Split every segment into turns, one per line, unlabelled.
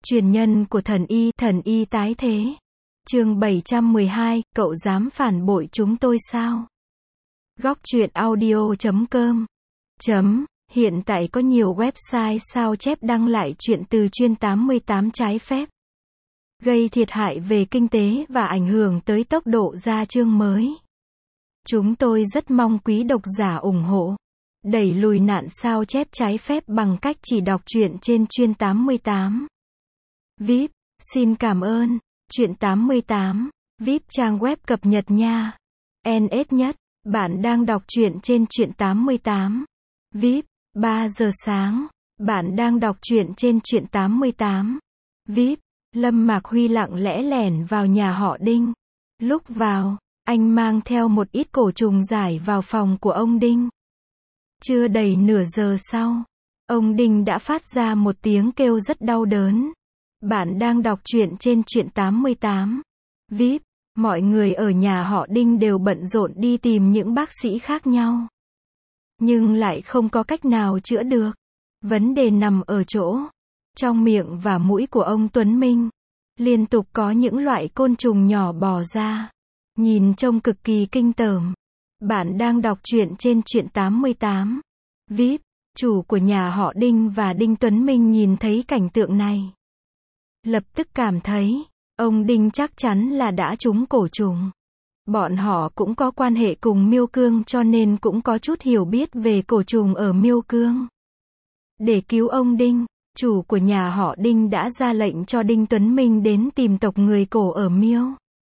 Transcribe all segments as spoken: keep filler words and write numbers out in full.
Truyền nhân của thần y, thần y tái thế. Chương bảy trăm mười hai, cậu dám phản bội chúng tôi sao? Góc truyện audio chấm com chấm Hiện tại có nhiều website sao chép đăng lại chuyện từ chuyên tám mươi tám trái phép, gây thiệt hại về kinh tế và ảnh hưởng tới tốc độ ra chương mới. Chúng tôi rất mong quý độc giả ủng hộ, đẩy lùi nạn sao chép trái phép bằng cách chỉ đọc truyện trên chuyên tám mươi tám. vê i pê, xin cảm ơn. Truyện tám mươi tám, vê i pê trang web cập nhật nha. en ét nhất, bạn đang đọc truyện trên truyện tám mươi tám. vê i pê, ba giờ sáng, bạn đang đọc truyện trên truyện tám mươi tám. vê i pê, Lâm Mạc Huy lặng lẽ lẻn vào nhà họ Đinh. Lúc vào, anh mang theo một ít cổ trùng giải vào phòng của ông Đinh. Chưa đầy nửa giờ sau, ông Đinh đã phát ra một tiếng kêu rất đau đớn. Bạn đang đọc truyện trên truyện tám mươi tám. vê i pê, mọi người ở nhà họ Đinh đều bận rộn đi tìm những bác sĩ khác nhau, nhưng lại không có cách nào chữa được. Vấn đề nằm ở chỗ, trong miệng và mũi của ông Tuấn Minh, liên tục có những loại côn trùng nhỏ bò ra, nhìn trông cực kỳ kinh tởm. Bạn đang đọc truyện trên truyện tám mươi tám. vê i pê, chủ của nhà họ Đinh và Đinh Tuấn Minh nhìn thấy cảnh tượng này, lập tức cảm thấy, ông Đinh chắc chắn là đã trúng cổ trùng. Bọn họ cũng có quan hệ cùng Miêu Cương cho nên cũng có chút hiểu biết về cổ trùng ở Miêu Cương. Để cứu ông Đinh, chủ của nhà họ Đinh đã ra lệnh cho Đinh Tuấn Minh đến tìm tộc người cổ ở Miêu.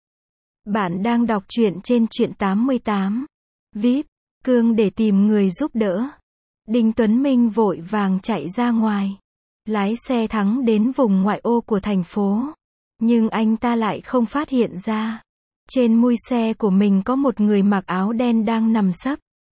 Bạn đang đọc truyện trên truyện tám mươi tám. vê i pê, Cương để tìm người giúp đỡ. Đinh Tuấn Minh vội vàng chạy ra ngoài, lái xe thắng đến vùng ngoại ô của thành phố. Nhưng anh ta lại không phát hiện ra, trên mui xe của mình có một người mặc áo đen đang nằm sấp.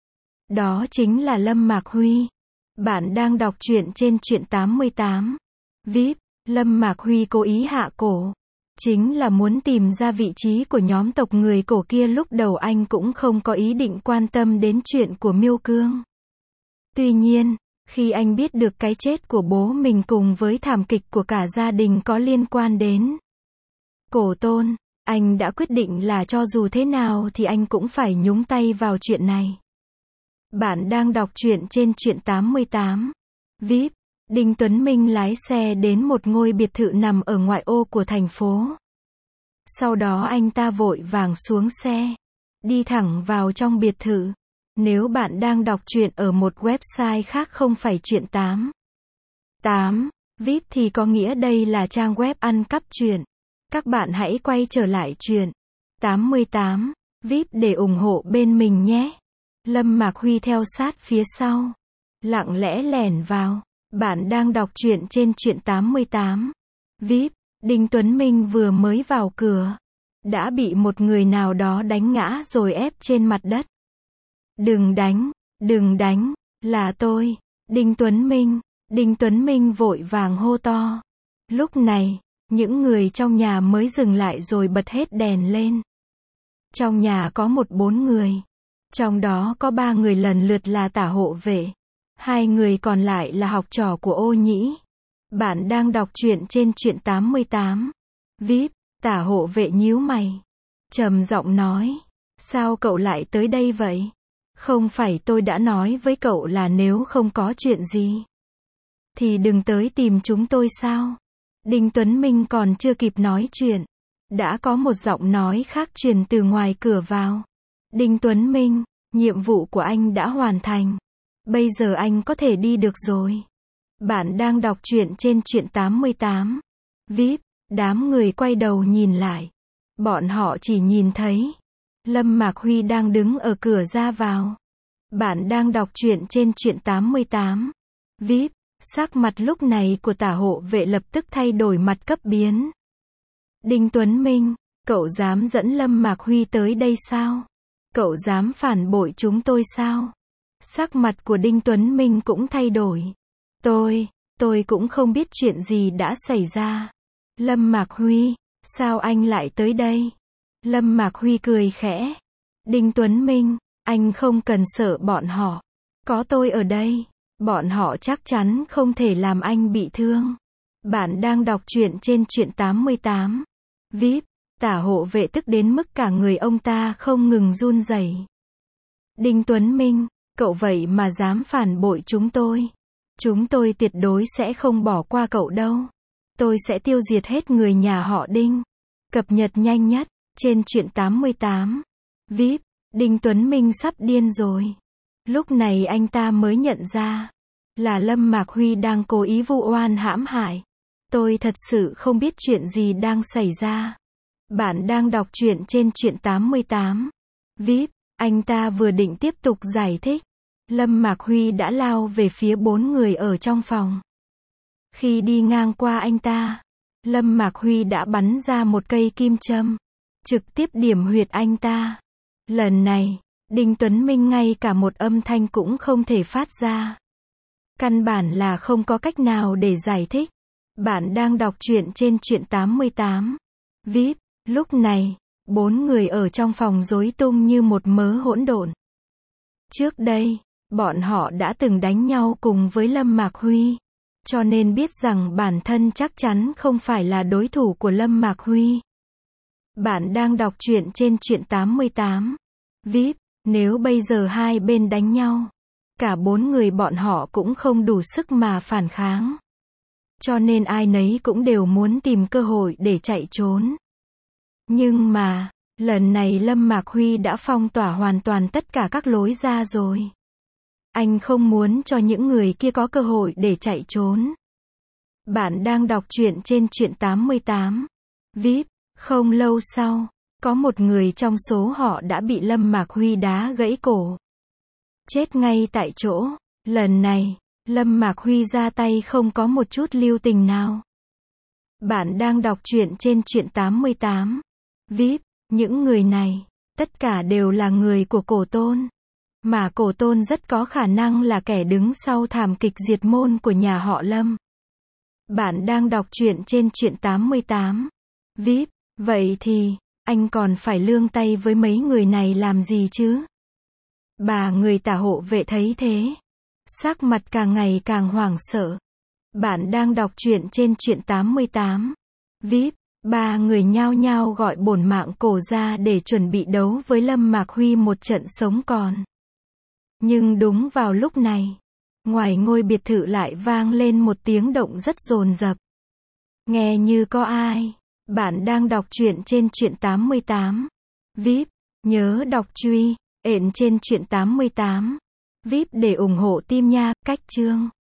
Đó chính là Lâm Mạc Huy. Bạn đang đọc truyện trên truyện tám mươi tám. vê i pê, Lâm Mạc Huy cố ý hạ cổ, chính là muốn tìm ra vị trí của nhóm tộc người cổ kia. Lúc đầu anh cũng không có ý định quan tâm đến chuyện của Miêu Cương. Tuy nhiên, khi anh biết được cái chết của bố mình cùng với thảm kịch của cả gia đình có liên quan đến Cổ Tôn, anh đã quyết định là cho dù thế nào thì anh cũng phải nhúng tay vào chuyện này. Bạn đang đọc truyện trên truyện tám mươi tám. vê i pê, Đinh Tuấn Minh lái xe đến một ngôi biệt thự nằm ở ngoại ô của thành phố. Sau đó anh ta vội vàng xuống xe, đi thẳng vào trong biệt thự. Nếu bạn đang đọc truyện ở một website khác không phải truyện tám mươi tám, vê i pê thì có nghĩa đây là trang web ăn cắp truyện. Các bạn hãy quay trở lại truyện tám mươi tám, vê i pê để ủng hộ bên mình nhé. Lâm Mạc Huy theo sát phía sau, lặng lẽ lẻn vào. Bạn đang đọc truyện trên truyện tám mươi tám. vê i pê, Đinh Tuấn Minh vừa mới vào cửa, đã bị một người nào đó đánh ngã rồi ép trên mặt đất. Đừng đánh, đừng đánh, là tôi, Đinh Tuấn Minh. Đinh Tuấn Minh vội vàng hô to. Lúc này, những người trong nhà mới dừng lại rồi bật hết đèn lên. Trong nhà có một bốn người, trong đó có ba người lần lượt là tả hộ vệ, hai người còn lại là học trò của Ô Nhĩ. Bạn đang đọc truyện trên truyện tám mươi tám. vê i pê, tả hộ vệ nhíu mày, trầm giọng nói, sao cậu lại tới đây vậy? Không phải tôi đã nói với cậu là nếu không có chuyện gì thì đừng tới tìm chúng tôi sao? Đinh Tuấn Minh còn chưa kịp nói chuyện, đã có một giọng nói khác truyền từ ngoài cửa vào. Đinh Tuấn Minh, nhiệm vụ của anh đã hoàn thành. Bây giờ anh có thể đi được rồi. Bạn đang đọc truyện trên truyện tám mươi tám. vê i pê, đám người quay đầu nhìn lại. Bọn họ chỉ nhìn thấy Lâm Mạc Huy đang đứng ở cửa ra vào. Bạn đang đọc truyện trên truyện tám mươi tám. vê i pê, sắc mặt lúc này của tả hộ vệ lập tức thay đổi mặt cấp biến. Đinh Tuấn Minh, cậu dám dẫn Lâm Mạc Huy tới đây sao? Cậu dám phản bội chúng tôi sao? Sắc mặt của Đinh Tuấn Minh cũng thay đổi. Tôi, tôi cũng không biết chuyện gì đã xảy ra. Lâm Mạc Huy, sao anh lại tới đây? Lâm Mạc Huy cười khẽ. Đinh Tuấn Minh, anh không cần sợ bọn họ. Có tôi ở đây, bọn họ chắc chắn không thể làm anh bị thương. Bạn đang đọc truyện trên truyện tám mươi tám. vê i pê, Tả hộ vệ tức đến mức cả người ông ta không ngừng run rẩy. Đinh Tuấn Minh, cậu vậy mà dám phản bội chúng tôi. Chúng tôi tuyệt đối sẽ không bỏ qua cậu đâu. Tôi sẽ tiêu diệt hết người nhà họ Đinh. Cập nhật nhanh nhất, trên truyện tám mươi tám. vê i pê, Đinh Tuấn Minh sắp điên rồi. Lúc này anh ta mới nhận ra, là Lâm Mạc Huy đang cố ý vu oan hãm hại. Tôi thật sự không biết chuyện gì đang xảy ra. Bạn đang đọc truyện trên truyện tám mươi tám. vê i pê, anh ta vừa định tiếp tục giải thích. Lâm Mạc Huy đã lao về phía bốn người ở trong phòng. Khi đi ngang qua anh ta, Lâm Mạc Huy đã bắn ra một cây kim châm, trực tiếp điểm huyệt anh ta. Lần này, Đinh Tuấn Minh ngay cả một âm thanh cũng không thể phát ra. Căn bản là không có cách nào để giải thích. Bạn đang đọc truyện trên truyện tám mươi tám. vê i pê, lúc này, bốn người ở trong phòng rối tung như một mớ hỗn độn. Trước đây, bọn họ đã từng đánh nhau cùng với Lâm Mạc Huy, cho nên biết rằng bản thân chắc chắn không phải là đối thủ của Lâm Mạc Huy. Bạn đang đọc truyện trên truyện tám mươi tám. vê i pê, nếu bây giờ hai bên đánh nhau, cả bốn người bọn họ cũng không đủ sức mà phản kháng. Cho nên ai nấy cũng đều muốn tìm cơ hội để chạy trốn. Nhưng mà, lần này Lâm Mạc Huy đã phong tỏa hoàn toàn tất cả các lối ra rồi. Anh không muốn cho những người kia có cơ hội để chạy trốn. Bạn đang đọc truyện trên truyện tám mươi tám. vê i pê, không lâu sau, có một người trong số họ đã bị Lâm Mạc Huy đá gãy cổ. Chết ngay tại chỗ. Lần này, Lâm Mạc Huy ra tay không có một chút lưu tình nào. Bạn đang đọc truyện trên truyện tám mươi tám. vê i pê, những người này, tất cả đều là người của Cổ Tôn. Mà Cổ Tôn rất có khả năng là kẻ đứng sau thảm kịch diệt môn của nhà họ Lâm. Bạn đang đọc truyện trên truyện tám mươi tám. vê i pê, vậy thì, anh còn phải lương tay với mấy người này làm gì chứ? Bà người Tả hộ vệ thấy thế, sắc mặt càng ngày càng hoảng sợ. Bạn đang đọc truyện trên truyện tám mươi tám. vê i pê, ba người nhao nhao gọi bổn mạng cổ ra để chuẩn bị đấu với Lâm Mạc Huy một trận sống còn. Nhưng đúng vào lúc này, ngoài ngôi biệt thự lại vang lên một tiếng động rất dồn dập. Nghe như có ai. Bạn đang đọc truyện trên truyện tám mươi tám. vê i pê, nhớ đọc truy, ện trên truyện tám mươi tám. vê i pê để ủng hộ team nha, cách chương.